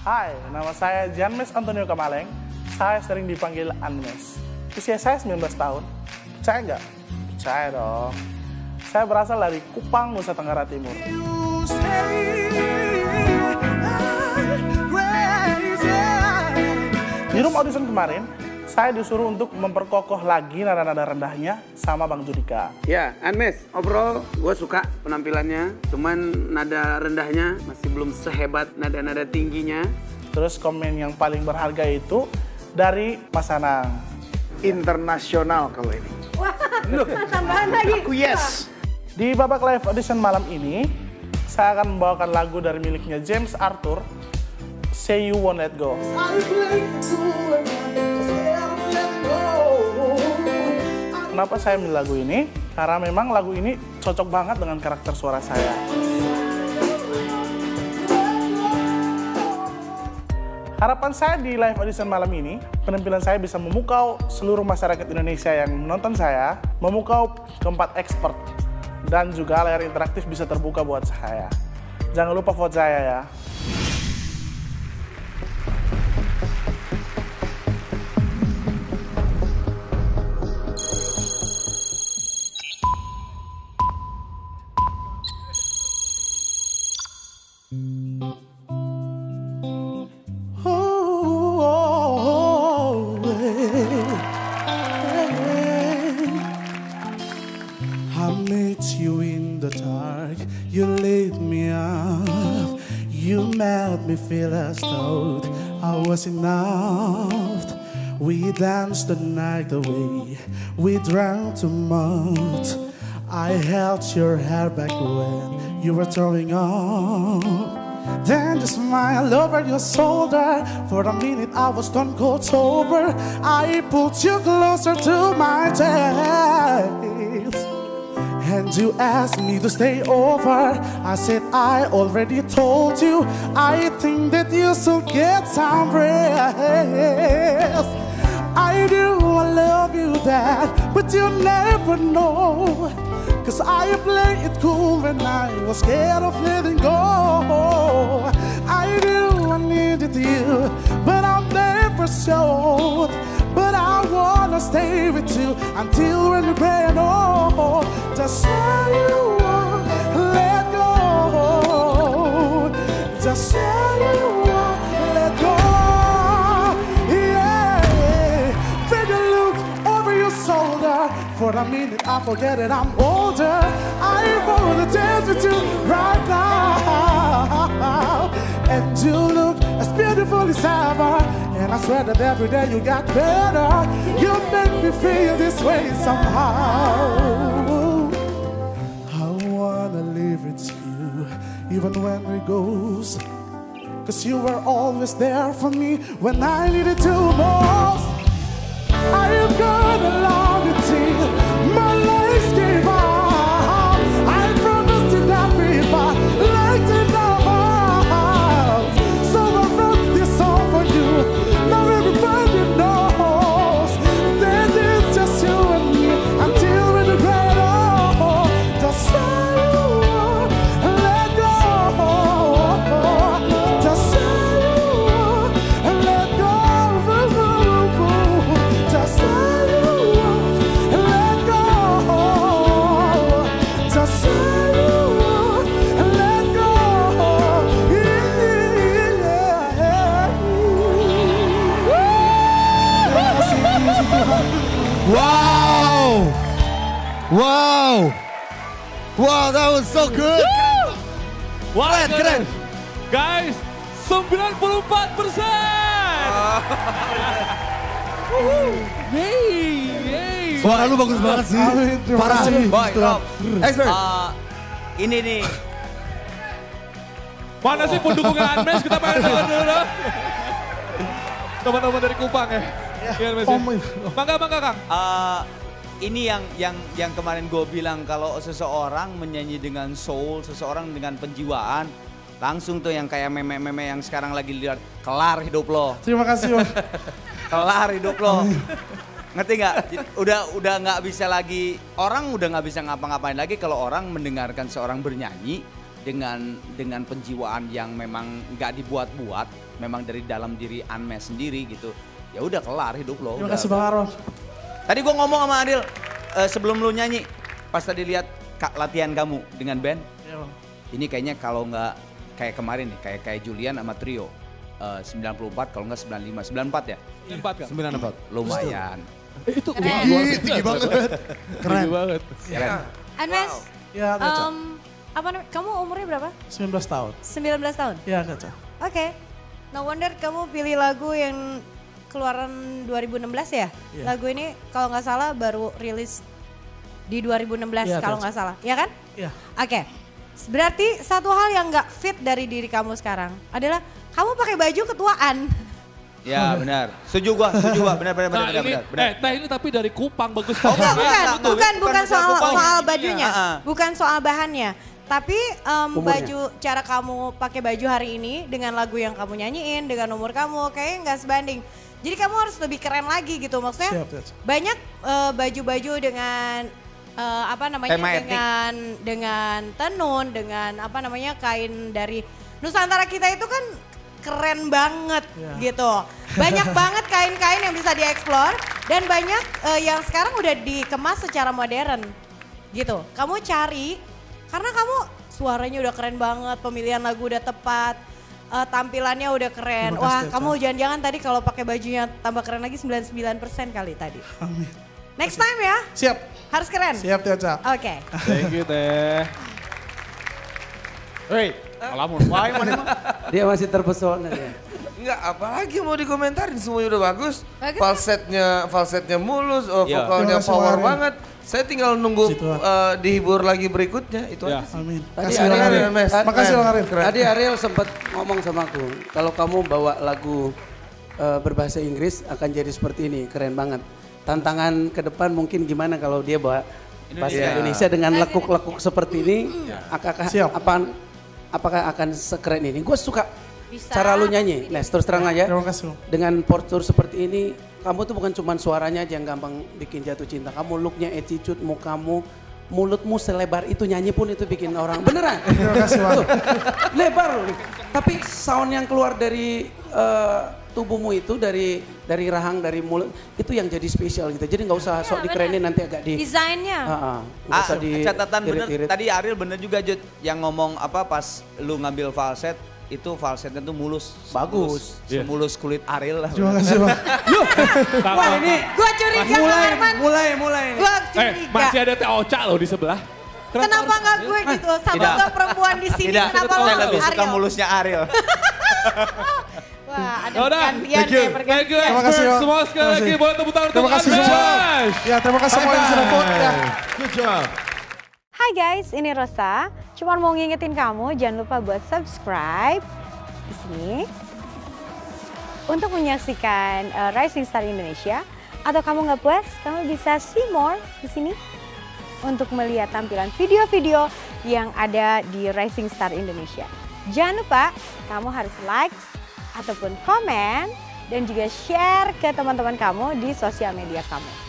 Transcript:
Hai, nama saya Janmes Antonio Kamaleng. Saya sering dipanggil Anmes. Usia saya 19 tahun. Percaya nggak? Percaya dong. Saya berasal dari Kupang, Nusa Tenggara Timur. Di room audition kemarin, saya disuruh untuk memperkokoh lagi nada-nada rendahnya sama Bang Judika. Ya, Anmes, overall gue suka penampilannya, cuman nada rendahnya masih belum sehebat nada-nada tingginya. Terus komen yang paling berharga itu dari Mas Anang. Internasional kalau ini. Wah, tambahan lagi. Aku yes. Di babak live audition malam ini, saya akan membawakan lagu dari miliknya James Arthur, Say You Won't Let Go. Kenapa saya milih lagu ini? Karena memang lagu ini cocok banget dengan karakter suara saya. Harapan saya di live audition malam ini, penampilan saya bisa memukau seluruh masyarakat Indonesia yang menonton saya, memukau keempat expert, dan juga layar interaktif bisa terbuka buat saya. Jangan lupa vote saya ya. I met you in the dark, you lit me up, you made me feel as though I was enough. We danced the night away, we drank too much. I held your hair back when you were throwing up. Then you smiled over your shoulder. For a minute I was stone cold sober. I pulled you closer to my chest, and you asked me to stay over. I said I already told you. I think that you should get some rest. I do, I love you, Dad, but you never know. Cause I play it cool when I was scared of letting go. I do, I needed you, but I'm never showed. But I wanna stay with you until when you're grand old. Just say you won't let go. Just say you won't let go. Yeah, take a look over your shoulder. For a minute I forget that I'm older. I wanna dance with you right now. And you look as beautiful as ever. And I swear that every day you got better. You make me feel this way somehow. I wanna live with you, even when we goes. Cause you were always there for me when I needed you most. I am gonna love you till my legs give out. I promise you that if I like to love out. So I wrote this song for you. Now everybody knows that it's just you and me until we're great old. Just say you won't let go. Just say you won't let go. Just say you won't let go. Just say you won't let go. Wow! Wow! Wow, that was so good! Wah, Keren, keren! Guys, 94%! Yeay! Suara lu bagus banget sih. Parah sih. Boy, Rob, Expert. ini nih. Mana sih pendukungnya Anmes? Kita pengen dengar dulu. Teman-teman dari Kupang ya. Iya, Anmes. Bangga, Kang. Ini yang kemarin gue bilang kalau seseorang menyanyi dengan soul, seseorang dengan penjiwaan, langsung tuh yang kayak meme-meme yang sekarang lagi lihat, kelar hidup lo. Terima kasih, Bang. Kelar hidup lo. Ngerti nggak? Udah nggak bisa lagi, orang udah nggak bisa ngapa-ngapain lagi kalau orang mendengarkan seorang bernyanyi dengan penjiwaan yang memang nggak dibuat-buat, memang dari dalam diri Unmesh sendiri gitu. Ya udah kelar hidup lo. Terima kasih Bang Aron. Tadi gue ngomong sama Adil sebelum lu nyanyi, pas tadi lihat latihan kamu dengan band. Iya Bang. Ini kayaknya kalau nggak kayak kemarin nih, kayak Julian sama trio 94 kalau nggak 95, 94 ya? 4 kan? 94. Lumayan. Itu Tinggi banget. Keren banget. Keren. Unmesh, Ya Kaca. apa namanya? Kamu umurnya berapa? 19 tahun. 19 tahun. Ya Kaca. Oke. No wonder kamu pilih lagu yang keluaran 2016 ya? Iya. Lagu ini kalau nggak salah baru rilis di 2016 Iya, kalau Kak. nggak salah. Iya kan? Iya. Oke. Berarti satu hal yang nggak fit dari diri kamu sekarang adalah kamu pakai baju ketuaan. Ya benar. Setuju gua, benar. Nah ini, teh ini tapi dari Kupang bagus. Bukan bukan soal Kupang. soal bajunya, Iya. bukan soal bahannya. Tapi baju, cara kamu pakai baju hari ini dengan lagu yang kamu nyanyiin, dengan umur kamu kayaknya nggak sebanding. Jadi kamu harus lebih keren lagi gitu maksudnya. Siap, Caca. Banyak baju-baju dengan apa namanya Tema etnik. dengan tenun, dengan apa namanya kain dari Nusantara kita itu kan keren banget gitu. Banyak banget kain-kain yang bisa dieksplor dan banyak yang sekarang udah dikemas secara modern gitu. Kamu cari karena kamu suaranya udah keren banget, pemilihan lagu udah tepat, tampilannya udah keren. Terima kasih, Wah, Caca. kamu jangan-jangan tadi kalau pakai bajunya tambah keren lagi 99% kali tadi. Amin. Next time ya, Siap. harus keren. Siap Caca. Oke. Thank you teh. Hei, Alamun. wah mana mah? Dia masih terpesona dia. Enggak, apalagi mau dikomentarin, semuanya udah bagus. Bagus. Falsetnya mulus, Iya. vokalnya Terima kasih, power Warin. banget. Saya tinggal nunggu Situ, Bang. dihibur lagi berikutnya, itu Ya. aja sih. Amin. Tadi Kasih Bang Ariel, Arin. Mes. Makasih Bang Arin. Tadi Ariel sempat ngomong sama aku, kalau kamu bawa lagu berbahasa Inggris akan jadi seperti ini, keren banget. Tantangan ke depan mungkin gimana kalau dia bawa bahasa Indonesia dengan lekuk-lekuk seperti ini, Siap. apakah akan sekeren ini? Gue suka Bisa. cara lu nyanyi, Les terus terang aja. Terima kasih Bang. Dengan postur seperti ini, kamu tuh bukan cuma suaranya aja yang gampang bikin jatuh cinta. Kamu looknya, attitude, mukamu, mulutmu selebar itu nyanyi pun itu bikin orang beneran. Terima kasih Bang. Tuh, lebar loh. Tapi sound yang keluar dari tubuhmu itu, dari rahang, dari mulut, itu yang jadi spesial gitu. Jadi nggak usah sok dikerenin nanti agak di... Desainnya. nggak usah di Catatan bener, irit-irit. tadi Ariel bener juga Jud, yang ngomong apa pas lu ngambil falset, itu falsetnya tuh mulus. Bagus. Semulus kulit Ariel lah. Terima kasih Bang. Wah ini Gua curiga Bang Arman. mulai. Gua curiga. Masih ada Teh Ocha loh di sebelah. Kenapa nggak gue gitu? Sama Tidak. nggak perempuan di sini? Tidak, Kenapa lo saya harus lebih suka Ariel? mulusnya Ariel. Wah, ada Yaudah, pergantian thank you. deh, pergantian. Terima kasih, Experts Bang. semua sekali Terima lagi kasih. boleh tepuk tangan Terima untuk kasih semua. Unmesh. Ya terima kasih semua yang sudah vote ya. Good job. Hai guys, ini Rosa. Cuma mau ngingetin kamu jangan lupa buat subscribe di sini untuk menyaksikan Rising Star Indonesia. Atau kamu nggak puas, kamu bisa see more di sini untuk melihat tampilan video-video yang ada di Rising Star Indonesia. Jangan lupa kamu harus like ataupun komen dan juga share ke teman-teman kamu di sosial media kamu.